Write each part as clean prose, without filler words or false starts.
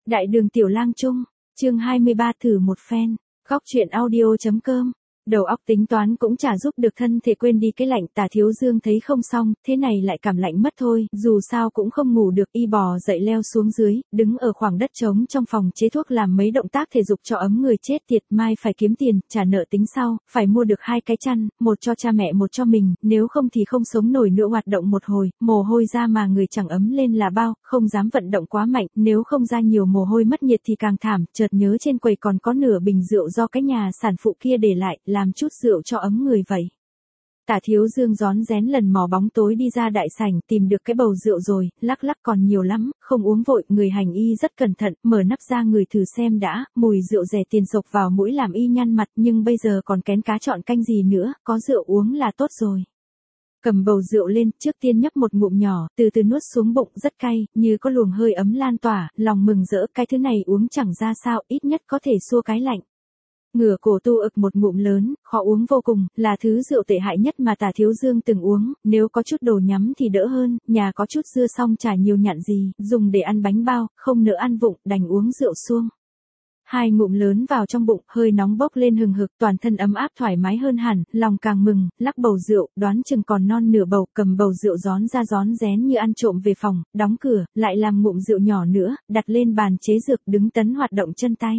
Đại đường Tiểu Lang Trung, chương 23 thử một phen, góc truyện audio.com. Đầu óc tính toán cũng chả giúp được thân thể quên đi cái lạnh. Tả Thiếu Dương thấy không xong, thế này lại cảm lạnh mất thôi, dù sao cũng không ngủ được, y bò dậy leo xuống dưới, đứng ở khoảng đất trống trong phòng chế thuốc làm mấy động tác thể dục cho ấm người. Chết tiệt, mai phải kiếm tiền, trả nợ tính sau, phải mua được 2 cái chăn, một cho cha mẹ một cho mình, nếu không thì không sống nổi nữa. Hoạt động một hồi, mồ hôi ra mà người chẳng ấm lên là bao, không dám vận động quá mạnh, nếu không ra nhiều mồ hôi mất nhiệt thì càng thảm. Chợt nhớ trên quầy còn có nửa bình rượu do cái nhà sản phụ kia để lại, làm chút rượu cho ấm người vậy. Tả Thiếu Dương rón rén lần mò bóng tối đi ra đại sảnh, tìm được cái bầu rượu rồi, lắc còn nhiều lắm, không uống vội. Người hành y rất cẩn thận, mở nắp ra người thử xem đã, mùi rượu rẻ tiền sộc vào mũi làm y nhăn mặt, nhưng bây giờ còn kén cá chọn canh gì nữa, có rượu uống là tốt rồi. Cầm bầu rượu lên, trước tiên nhấp một ngụm nhỏ, từ từ nuốt xuống bụng, rất cay, như có luồng hơi ấm lan tỏa, lòng mừng rỡ, cái thứ này uống chẳng ra sao, ít nhất có thể xua cái lạnh. Ngửa cổ tu ực một ngụm lớn, khó uống vô cùng, là thứ rượu tệ hại nhất mà Tả Thiếu Dương từng uống, nếu có chút đồ nhắm thì đỡ hơn, nhà có chút dưa xong chả nhiều nhặn gì, dùng để ăn bánh bao, không nỡ ăn vụng, đành uống rượu suông. 2 ngụm lớn vào trong bụng, hơi nóng bốc lên hừng hực, toàn thân ấm áp thoải mái hơn hẳn, lòng càng mừng, lắc bầu rượu, đoán chừng còn non nửa bầu, cầm bầu rượu rón ra rón rén như ăn trộm về phòng, đóng cửa, lại làm ngụm rượu nhỏ nữa, đặt lên bàn chế dược, đứng tấn hoạt động chân tay.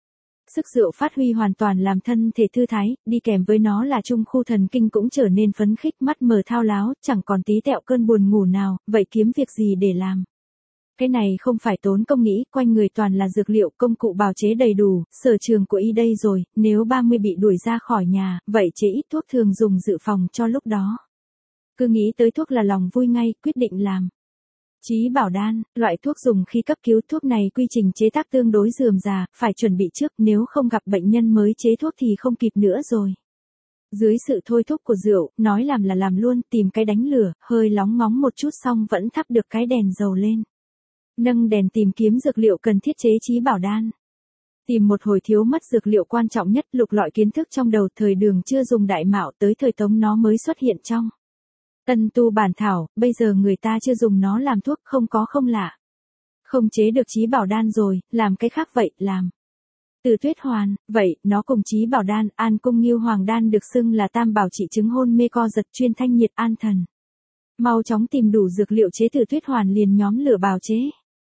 Sức rượu phát huy hoàn toàn làm thân thể thư thái, đi kèm với nó là trung khu thần kinh cũng trở nên phấn khích, mắt mờ thao láo, chẳng còn tí tẹo cơn buồn ngủ nào, vậy kiếm việc gì để làm? Cái này không phải tốn công nghĩ, quanh người toàn là dược liệu, công cụ bào chế đầy đủ, sở trường của y đây rồi, nếu 30 bị đuổi ra khỏi nhà, vậy chế ít thuốc thường dùng dự phòng cho lúc đó. Cứ nghĩ tới thuốc là lòng vui ngay, quyết định làm. Chí bảo đan, loại thuốc dùng khi cấp cứu, thuốc này quy trình chế tác tương đối rườm rà, phải chuẩn bị trước, nếu không gặp bệnh nhân mới chế thuốc thì không kịp nữa rồi. Dưới sự thôi thúc của rượu, nói làm là làm luôn, tìm cái đánh lửa, hơi lóng ngóng một chút xong vẫn thắp được cái đèn dầu lên. Nâng đèn tìm kiếm dược liệu cần thiết chế chí bảo đan. Tìm một hồi thiếu mất dược liệu quan trọng nhất, lục lọi kiến thức trong đầu. Thời Đường chưa dùng đại mạo, tới thời Tống nó mới xuất hiện trong Tân Tu bản thảo, bây giờ người ta chưa dùng nó làm thuốc, không lạ. Không chế được chí bảo đan rồi, làm cái khác vậy, làm. Từ Tuyết Hoàn, vậy, nó cùng chí bảo đan, An Cung Nghiêu Hoàng đan được xưng là tam bảo trị chứng hôn mê co giật, chuyên thanh nhiệt an thần. Mau chóng tìm đủ dược liệu chế Từ Tuyết Hoàn liền nhóm lửa bào chế.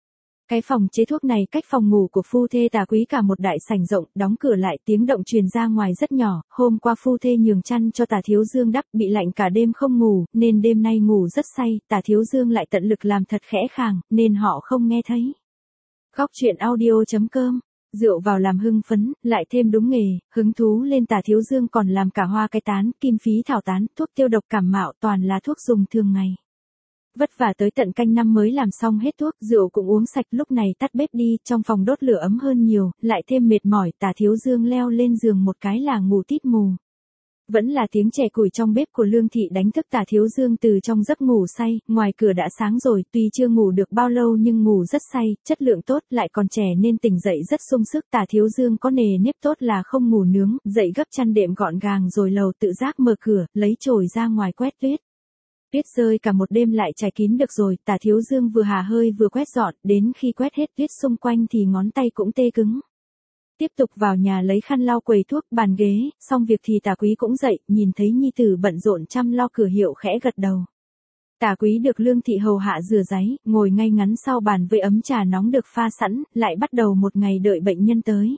Cái phòng chế thuốc này cách phòng ngủ của phu thê Tả Quý cả một đại sảnh rộng, đóng cửa lại, tiếng động truyền ra ngoài rất nhỏ. Hôm qua phu thê nhường chăn cho Tả Thiếu Dương đắp, bị lạnh cả đêm không ngủ, nên đêm nay ngủ rất say. Tả Thiếu Dương lại tận lực làm thật khẽ khàng, nên họ không nghe thấy. Góc truyện audio.com. Rượu vào làm hưng phấn, lại thêm đúng nghề, hứng thú lên. Tả Thiếu Dương còn làm cả hoa cái tán, kim phí thảo tán, thuốc tiêu độc cảm mạo, toàn là thuốc dùng thường ngày. Vất vả tới tận canh năm mới làm xong hết thuốc, rượu cũng uống sạch. Lúc này tắt bếp đi, trong phòng đốt lửa ấm hơn nhiều, lại thêm mệt mỏi. Tả Thiếu Dương leo lên giường một cái là ngủ tít mù. Vẫn là tiếng chè củi trong bếp của Lương Thị đánh thức Tả Thiếu Dương từ trong giấc ngủ say. Ngoài cửa đã sáng rồi, tuy chưa ngủ được bao lâu nhưng ngủ rất say, chất lượng tốt, lại còn trẻ nên tỉnh dậy rất sung sức. Tả Thiếu Dương có nề nếp tốt là không ngủ nướng, dậy gấp chăn đệm gọn gàng rồi lầu tự giác mở cửa, lấy chổi ra ngoài quét tuyết. Tuyết rơi cả một đêm lại trải kín được rồi. Tả Thiếu Dương vừa hà hơi vừa quét dọn, đến khi quét hết tuyết xung quanh thì ngón tay cũng tê cứng. Tiếp tục vào nhà lấy khăn lau quầy thuốc, bàn ghế, xong việc thì Tả Quý cũng dậy, nhìn thấy nhi tử bận rộn chăm lo cửa hiệu khẽ gật đầu. Tả Quý được Lương Thị hầu hạ rửa ráy, ngồi ngay ngắn sau bàn với ấm trà nóng được pha sẵn, lại bắt đầu một ngày đợi bệnh nhân tới.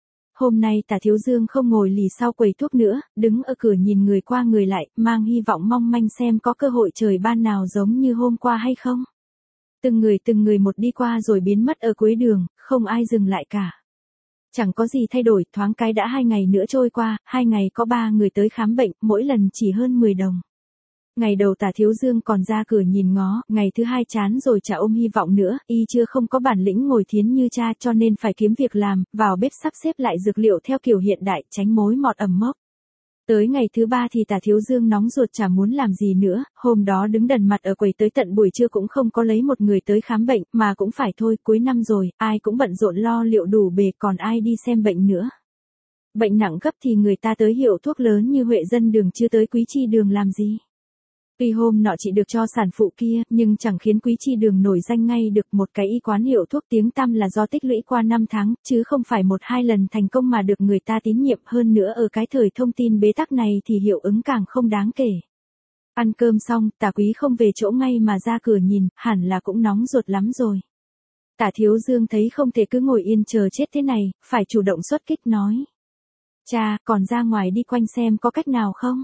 Hôm nay Tả Thiếu Dương không ngồi lì sau quầy thuốc nữa, đứng ở cửa nhìn người qua người lại, mang hy vọng mong manh xem có cơ hội trời ban nào giống như hôm qua hay không. Từng người một đi qua rồi biến mất ở cuối đường, không ai dừng lại cả. Chẳng có gì thay đổi, thoáng cái đã 2 ngày nữa trôi qua, 2 ngày có 3 người tới khám bệnh, mỗi lần chỉ hơn 10 đồng. Ngày đầu Tả Thiếu Dương còn ra cửa nhìn ngó, ngày thứ 2 chán rồi chả ôm hy vọng nữa, y chưa không có bản lĩnh ngồi thiến như cha cho nên phải kiếm việc làm, vào bếp sắp xếp lại dược liệu theo kiểu hiện đại, tránh mối mọt ẩm mốc. Tới ngày thứ 3 thì Tả Thiếu Dương nóng ruột chả muốn làm gì nữa, hôm đó đứng đần mặt ở quầy tới tận buổi trưa cũng không có lấy một người tới khám bệnh, mà cũng phải thôi, cuối năm rồi, ai cũng bận rộn lo liệu đủ bề, còn ai đi xem bệnh nữa. Bệnh nặng gấp thì người ta tới hiệu thuốc lớn như Huệ Dân Đường chứ tới Quý Chi Đường làm gì. Tuy hôm nọ chị được cho sản phụ kia, nhưng chẳng khiến Quý Chi Đường nổi danh ngay được. Một cái y quán hiệu thuốc tiếng tăm là do tích lũy qua năm tháng, chứ không phải một hai lần thành công mà được người ta tín nhiệm. Hơn nữa ở cái thời thông tin bế tắc này thì hiệu ứng càng không đáng kể. Ăn cơm xong, Tả Quý không về chỗ ngay mà ra cửa nhìn, hẳn là cũng nóng ruột lắm rồi. Tả Thiếu Dương thấy không thể cứ ngồi yên chờ chết thế này, phải chủ động xuất kích nói. Cha, còn ra ngoài đi quanh xem có cách nào không?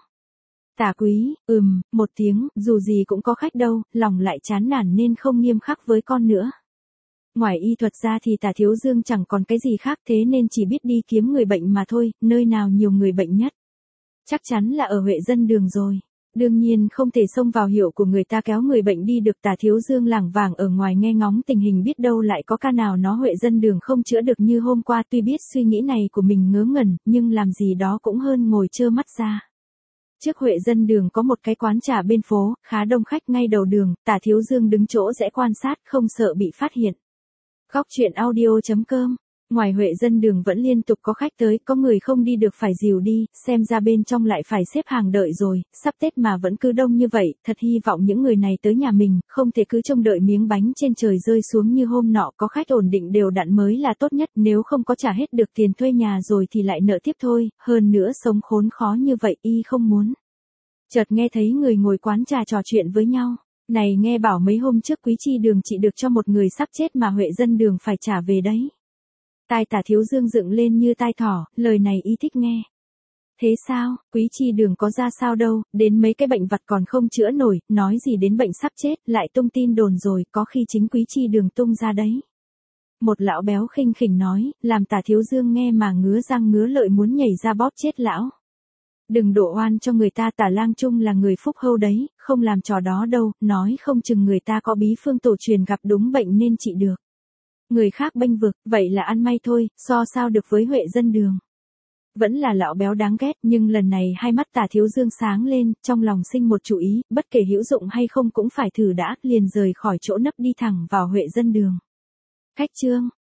Tả Quý, một tiếng, dù gì cũng có khách đâu, lòng lại chán nản nên không nghiêm khắc với con nữa. Ngoài y thuật ra thì Tả Thiếu Dương chẳng còn cái gì khác, thế nên chỉ biết đi kiếm người bệnh mà thôi. Nơi nào nhiều người bệnh nhất? Chắc chắn là ở Huệ Dân Đường rồi. Đương nhiên không thể xông vào hiệu của người ta kéo người bệnh đi được. Tả Thiếu Dương lảng vảng ở ngoài nghe ngóng tình hình, biết đâu lại có ca nào nó Huệ Dân Đường không chữa được như hôm qua. Tuy biết suy nghĩ này của mình ngớ ngẩn, nhưng làm gì đó cũng hơn ngồi trơ mắt ra. Trước Huệ Dân Đường có một cái quán trà bên phố, khá đông khách ngay đầu đường. Tả Thiếu Dương đứng chỗ rẽ quan sát, không sợ bị phát hiện. Góc truyện audio.com. Ngoài Huệ Dân Đường vẫn liên tục có khách tới, có người không đi được phải dìu đi, xem ra bên trong lại phải xếp hàng đợi rồi. Sắp Tết mà vẫn cứ đông như vậy, thật hy vọng những người này tới nhà mình, không thể cứ trông đợi miếng bánh trên trời rơi xuống như hôm nọ. Có khách ổn định đều đặn mới là tốt nhất, nếu không có trả hết được tiền thuê nhà rồi thì lại nợ tiếp thôi. Hơn nữa sống khốn khó như vậy y không muốn. Chợt nghe thấy người ngồi quán trà trò chuyện với nhau. Này, nghe bảo mấy hôm trước Quý Chi Đường chị được cho một người sắp chết mà Huệ Dân Đường phải trả về đấy. Tai Tả Thiếu Dương dựng lên như tai thỏ, lời này y thích nghe. Thế sao, Quý Chi Đường có ra sao đâu, đến mấy cái bệnh vặt còn không chữa nổi, nói gì đến bệnh sắp chết, lại tung tin đồn rồi, có khi chính Quý Chi Đường tung ra đấy. Một lão béo khinh khỉnh nói, làm Tả Thiếu Dương nghe mà ngứa răng ngứa lợi muốn nhảy ra bóp chết lão. Đừng đổ oan cho người ta, Tả Lang Trung là người phúc hậu đấy, không làm trò đó đâu, nói không chừng người ta có bí phương tổ truyền gặp đúng bệnh nên trị được. Người khác bênh vực, vậy là ăn may thôi, so sao được với Huệ Dân Đường. Vẫn là lão béo đáng ghét, nhưng lần này hai mắt Tả Thiếu Dương sáng lên, trong lòng sinh một chủ ý, bất kể hữu dụng hay không cũng phải thử đã, liền rời khỏi chỗ nấp đi thẳng vào Huệ Dân Đường. Khách trương,